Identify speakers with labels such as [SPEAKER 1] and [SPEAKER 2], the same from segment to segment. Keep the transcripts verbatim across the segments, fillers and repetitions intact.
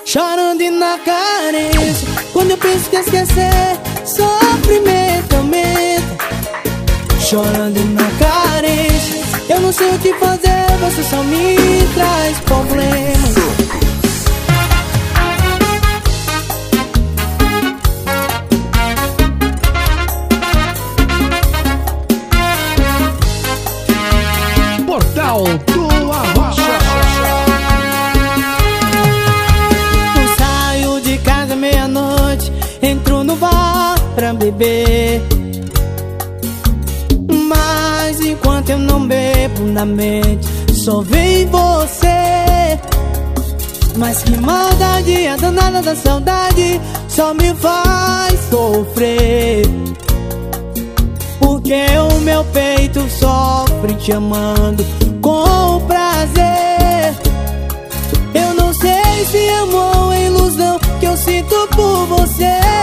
[SPEAKER 1] chorando e na carência. Quando eu penso que esquecer, sofrimento aumenta, chorando e na carência. Eu não sei o que fazer, você só me traz problemas.
[SPEAKER 2] Portal do Arrocha.
[SPEAKER 1] Eu saio de casa meia-noite, entro no bar pra beber, mas enquanto eu não bebo, na mente só vem você. Mas que maldade, a danada da saudade só me faz sofrer, porque o meu peito sofre te amando com prazer. Eu não sei se amor é ilusão que eu sinto por você.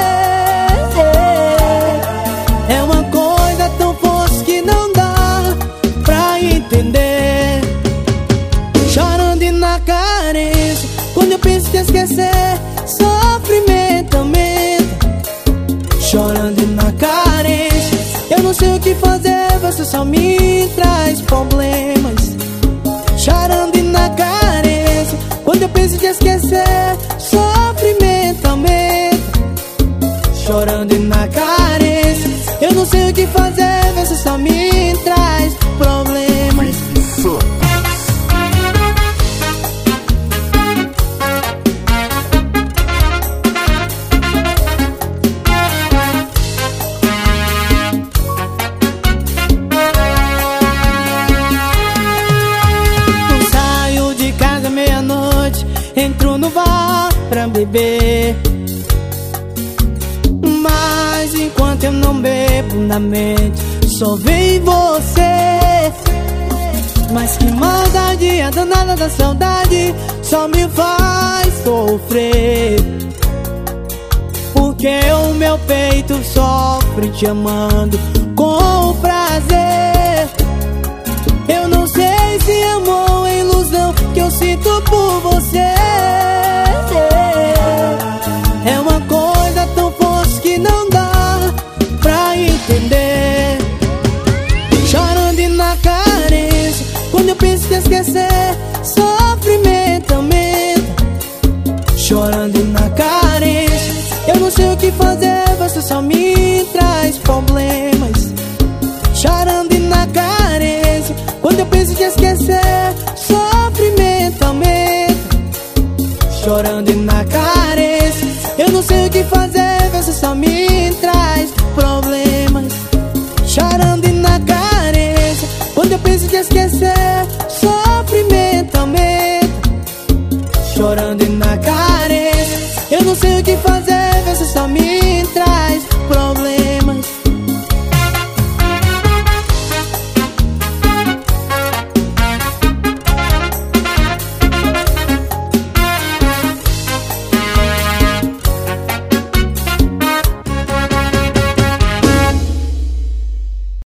[SPEAKER 1] É uma coisa tão forte que não dá pra entender. Chorando e na carência, quando eu penso que esquecer, sofrimento aumenta, chorando e na carência. Eu não sei o que fazer, você só me traz problemas. Chorando e na carência, quando eu penso que esquecer, sofrimento aumenta, chorando e na carência. Eu não sei o que fazer, você só me traz problemas. Entro no bar pra beber, mas enquanto eu não bebo, na mente só vem você. Mas que maldade, a danada da saudade só me faz sofrer, porque o meu peito sofre te amando com prazer. Eu não sei se amor é ilusão que eu sinto por você. É uma coisa tão forte que não dá pra entender. Chorando e na carência, quando eu penso que esquecer, sofrimento aumenta, chorando e na carência. Eu não sei o que fazer, você só me traz problemas. Chorando e na carência, quando eu penso que esquecer, sofrimento aumenta, chorando e na carência. Eu não sei o que fazer, você só me traz problemas. Chorando e na carência, quando eu penso que esquecer, sofrimento aumenta, chorando e na carência. Eu não sei o que fazer.